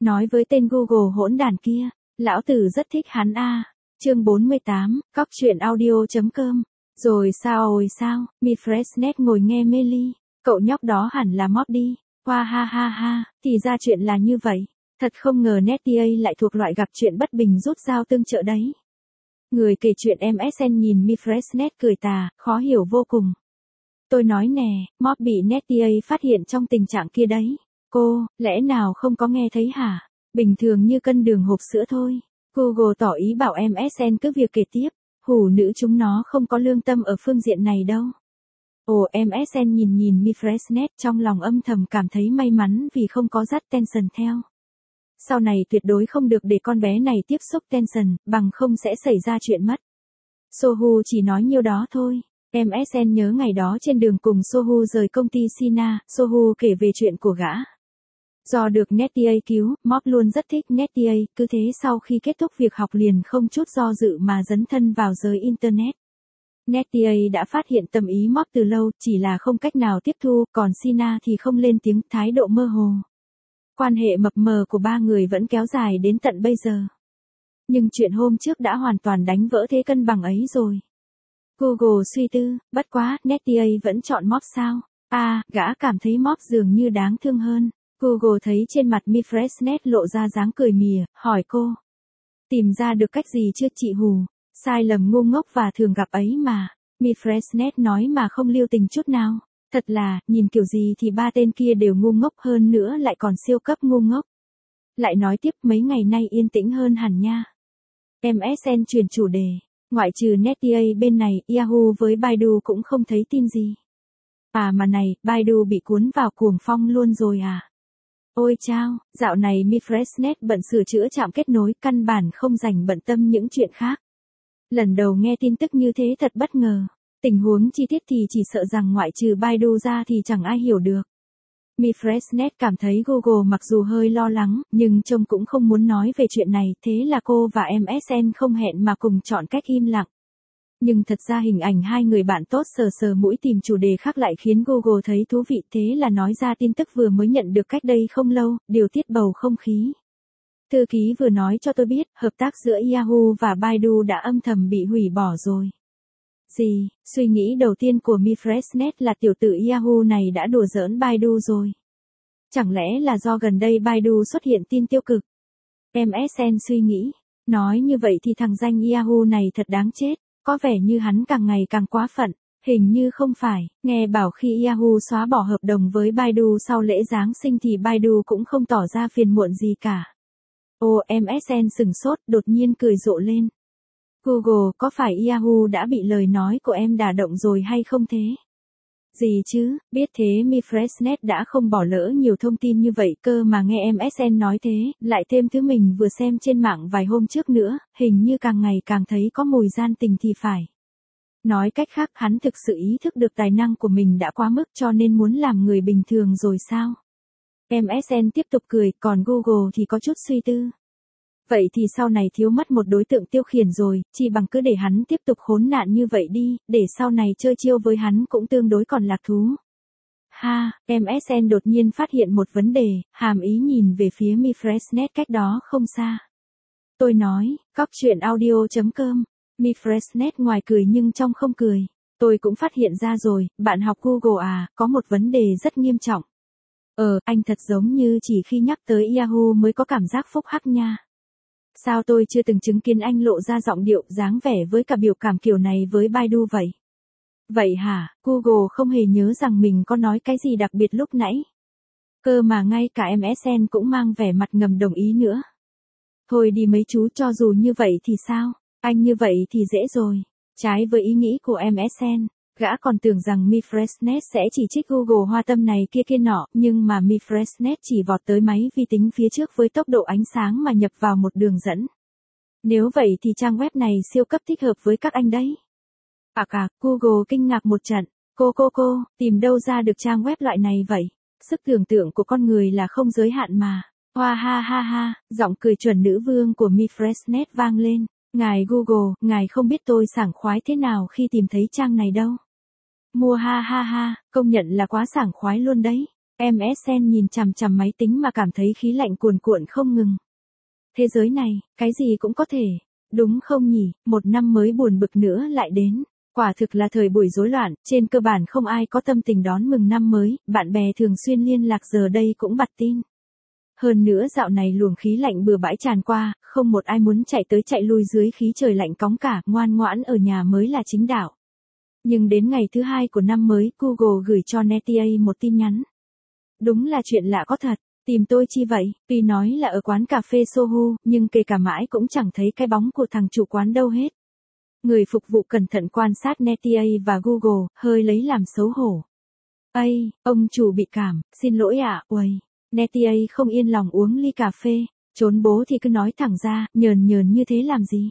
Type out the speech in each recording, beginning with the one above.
Nói với tên Google hỗn đản kia, lão tử rất thích hắn a. Chương 48, cóc truyện audio.com. Rồi sao, Mifresnet ngồi nghe mê ly, cậu nhóc đó hẳn là Mob đi, hoa ha ha ha, thì ra chuyện là như vậy, thật không ngờ Netia lại thuộc loại gặp chuyện bất bình rút dao tương trợ đấy. Người kể chuyện MSN nhìn Mifresnet cười tà, khó hiểu vô cùng. Tôi nói nè, Mob bị Netia phát hiện trong tình trạng kia đấy. Cô, lẽ nào không có nghe thấy hả? Bình thường như cân đường hộp sữa thôi. Google tỏ ý bảo MSN cứ việc kể tiếp. Hủ nữ chúng nó không có lương tâm ở phương diện này đâu. Ồ, MSN nhìn Mifresnet trong lòng âm thầm cảm thấy may mắn vì không có dắt Tension theo. Sau này tuyệt đối không được để con bé này tiếp xúc Tension, bằng không sẽ xảy ra chuyện mất. Sohu chỉ nói nhiêu đó thôi. MSN nhớ ngày đó trên đường cùng Sohu rời công ty Sina, Sohu kể về chuyện của gã. Do được Netia cứu, Mob luôn rất thích Netia, cứ thế sau khi kết thúc việc học liền không chút do dự mà dấn thân vào giới Internet. Netia đã phát hiện tâm ý Mob từ lâu, chỉ là không cách nào tiếp thu, còn Sina thì không lên tiếng, thái độ mơ hồ. Quan hệ mập mờ của ba người vẫn kéo dài đến tận bây giờ. Nhưng chuyện hôm trước đã hoàn toàn đánh vỡ thế cân bằng ấy rồi. Google suy tư, bất quá, Netia vẫn chọn Mob sao? Gã cảm thấy Mob dường như đáng thương hơn. Google thấy trên mặt Mifresnet lộ ra dáng cười mỉa, hỏi cô. Tìm ra được cách gì chưa chị Hù? Sai lầm ngu ngốc và thường gặp ấy mà. Mifresnet nói mà không lưu tình chút nào. Thật là, nhìn kiểu gì thì ba tên kia đều ngu ngốc, hơn nữa lại còn siêu cấp ngu ngốc. Lại nói tiếp, mấy ngày nay yên tĩnh hơn hẳn nha. MSN chuyển chủ đề. Ngoại trừ Netia bên này, Yahoo với Baidu cũng không thấy tin gì. Mà này, Baidu bị cuốn vào cuồng phong luôn rồi à? Ôi chao, dạo này Mifresnet bận sửa chữa trạm kết nối, căn bản không dành bận tâm những chuyện khác. Lần đầu nghe tin tức như thế thật bất ngờ. Tình huống chi tiết thì chỉ sợ rằng ngoại trừ Baidu ra thì chẳng ai hiểu được. Mifresnet cảm thấy Google mặc dù hơi lo lắng, nhưng trông cũng không muốn nói về chuyện này, thế là cô và MSN không hẹn mà cùng chọn cách im lặng. Nhưng thật ra hình ảnh hai người bạn tốt sờ mũi tìm chủ đề khác lại khiến Google thấy thú vị, thế là nói ra tin tức vừa mới nhận được cách đây không lâu, điều tiết bầu không khí. Thư ký vừa nói cho tôi biết, hợp tác giữa Yahoo và Baidu đã âm thầm bị hủy bỏ rồi. Gì, suy nghĩ đầu tiên của Mifresnet là tiểu tử Yahoo này đã đùa giỡn Baidu rồi. Chẳng lẽ là do gần đây Baidu xuất hiện tin tiêu cực? MSN suy nghĩ, nói như vậy thì thằng danh Yahoo này thật đáng chết. Có vẻ như hắn càng ngày càng quá phận, hình như không phải, nghe bảo khi Yahoo xóa bỏ hợp đồng với Baidu sau lễ Giáng sinh thì Baidu cũng không tỏ ra phiền muộn gì cả. MSN sửng sốt, đột nhiên cười rộ lên. Google, có phải Yahoo đã bị lời nói của em đả động rồi hay không thế? Gì chứ, biết thế Mifresnet đã không bỏ lỡ nhiều thông tin như vậy cơ mà nghe MSN nói thế, lại thêm thứ mình vừa xem trên mạng vài hôm trước nữa, hình như càng ngày càng thấy có mùi gian tình thì phải. Nói cách khác, hắn thực sự ý thức được tài năng của mình đã quá mức cho nên muốn làm người bình thường rồi sao? MSN tiếp tục cười, còn Google thì có chút suy tư. Vậy thì sau này thiếu mất một đối tượng tiêu khiển rồi, chỉ bằng cứ để hắn tiếp tục khốn nạn như vậy đi, để sau này chơi chiêu với hắn cũng tương đối còn lạc thú. MSN đột nhiên phát hiện một vấn đề, hàm ý nhìn về phía Mifresnet cách đó không xa. Tôi nói, cóc truyện audio.com, Mifresnet ngoài cười nhưng trong không cười. Tôi cũng phát hiện ra rồi, bạn học Google có một vấn đề rất nghiêm trọng. Anh thật giống như chỉ khi nhắc tới Yahoo mới có cảm giác phúc hắc nha. Sao tôi chưa từng chứng kiến anh lộ ra giọng điệu, dáng vẻ với cả biểu cảm kiểu này với Baidu vậy? Vậy hả, Google không hề nhớ rằng mình có nói cái gì đặc biệt lúc nãy. Cơ mà ngay cả MSN cũng mang vẻ mặt ngầm đồng ý nữa. Thôi đi mấy chú, cho dù như vậy thì sao? Anh như vậy thì dễ rồi. Trái với ý nghĩ của MSN, gã còn tưởng rằng Mifresnet sẽ chỉ trích Google hoa tâm này kia nọ, nhưng mà Mifresnet chỉ vọt tới máy vi tính phía trước với tốc độ ánh sáng mà nhập vào một đường dẫn. Nếu vậy thì trang web này siêu cấp thích hợp với các anh đấy. Google kinh ngạc một trận. Cô, tìm đâu ra được trang web loại này vậy? Sức tưởng tượng của con người là không giới hạn mà. Hoa ha, giọng cười chuẩn nữ vương của Mifresnet vang lên. Ngài Google, ngài không biết tôi sảng khoái thế nào khi tìm thấy trang này đâu. Mua ha, công nhận là quá sảng khoái luôn đấy. MSN nhìn chằm chằm máy tính mà cảm thấy khí lạnh cuồn cuộn không ngừng. Thế giới này, cái gì cũng có thể. Đúng không nhỉ, một năm mới buồn bực nữa lại đến. Quả thực là thời buổi rối loạn, trên cơ bản không ai có tâm tình đón mừng năm mới, bạn bè thường xuyên liên lạc giờ đây cũng bặt tin. Hơn nữa dạo này luồng khí lạnh bừa bãi tràn qua, không một ai muốn chạy tới chạy lui dưới khí trời lạnh cóng cả, ngoan ngoãn ở nhà mới là chính đạo. Nhưng đến ngày thứ 2 của năm mới, Google gửi cho Netia một tin nhắn. Đúng là chuyện lạ có thật, tìm tôi chi vậy, tuy nói là ở quán cà phê Soho, nhưng kể cả mãi cũng chẳng thấy cái bóng của thằng chủ quán đâu hết. Người phục vụ cẩn thận quan sát Netia và Google, hơi lấy làm xấu hổ. Ây, ông chủ bị cảm, xin lỗi ạ, uầy. Netia không yên lòng uống ly cà phê, trốn bố thì cứ nói thẳng ra, nhờn nhờn như thế làm gì.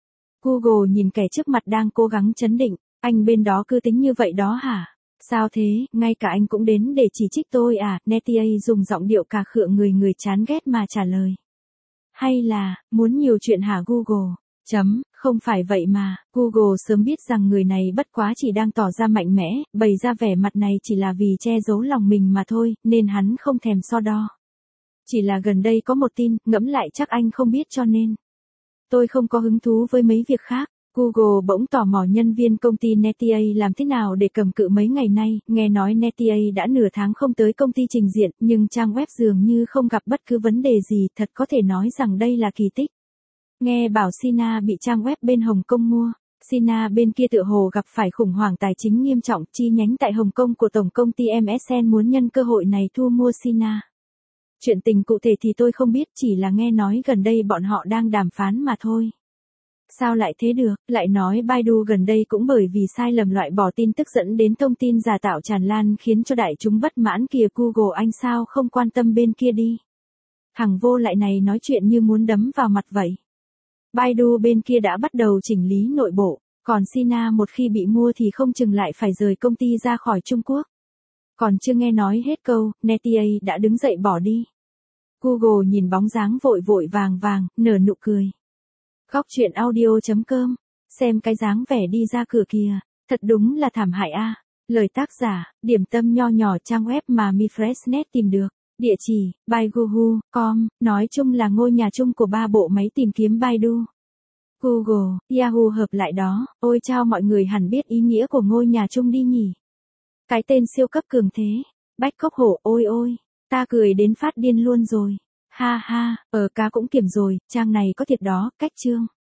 Google nhìn kẻ trước mặt đang cố gắng trấn định, anh bên đó cứ tính như vậy đó hả? Sao thế, ngay cả anh cũng đến để chỉ trích tôi à? Netia dùng giọng điệu cà khượng người chán ghét mà trả lời. Hay là, muốn nhiều chuyện hả Google? Không phải vậy mà, Google sớm biết rằng người này bất quá chỉ đang tỏ ra mạnh mẽ, bày ra vẻ mặt này chỉ là vì che giấu lòng mình mà thôi, nên hắn không thèm so đo. Chỉ là gần đây có một tin, ngẫm lại chắc anh không biết cho nên. Tôi không có hứng thú với mấy việc khác. Google bỗng tò mò nhân viên công ty Netia làm thế nào để cầm cự mấy ngày nay, nghe nói Netia đã nửa tháng không tới công ty trình diện, nhưng trang web dường như không gặp bất cứ vấn đề gì, thật có thể nói rằng đây là kỳ tích. Nghe bảo Sina bị trang web bên Hồng Kông mua. Sina bên kia tựa hồ gặp phải khủng hoảng tài chính nghiêm trọng, chi nhánh tại Hồng Kông của tổng công ty MSN muốn nhân cơ hội này thu mua Sina. Chuyện tình cụ thể thì tôi không biết, chỉ là nghe nói gần đây bọn họ đang đàm phán mà thôi. Sao lại thế được, lại nói Baidu gần đây cũng bởi vì sai lầm loại bỏ tin tức dẫn đến thông tin giả tạo tràn lan khiến cho đại chúng bất mãn kìa. Google anh sao không quan tâm bên kia đi. Thằng vô lại này nói chuyện như muốn đấm vào mặt vậy. Baidu bên kia đã bắt đầu chỉnh lý nội bộ, còn Sina một khi bị mua thì không chừng lại phải rời công ty ra khỏi Trung Quốc. Còn chưa nghe nói hết câu, Netia đã đứng dậy bỏ đi. Google nhìn bóng dáng vội vội vàng vàng, nở nụ cười. Góc truyện audio.com, xem cái dáng vẻ đi ra cửa kìa, thật đúng là thảm hại a. Lời tác giả, điểm tâm nho nhỏ trang web mà Mifresnet tìm được. Địa chỉ, baidu.com, nói chung là ngôi nhà chung của 3 bộ máy tìm kiếm Baidu, Google, Yahoo hợp lại đó. Ôi chao, mọi người hẳn biết ý nghĩa của ngôi nhà chung đi nhỉ. Cái tên siêu cấp cường thế. Bách Cốc Hổ, ôi ôi, ta cười đến phát điên luôn rồi. Ha ha, cá cũng kiểm rồi, trang này có thiệt đó, cách chương.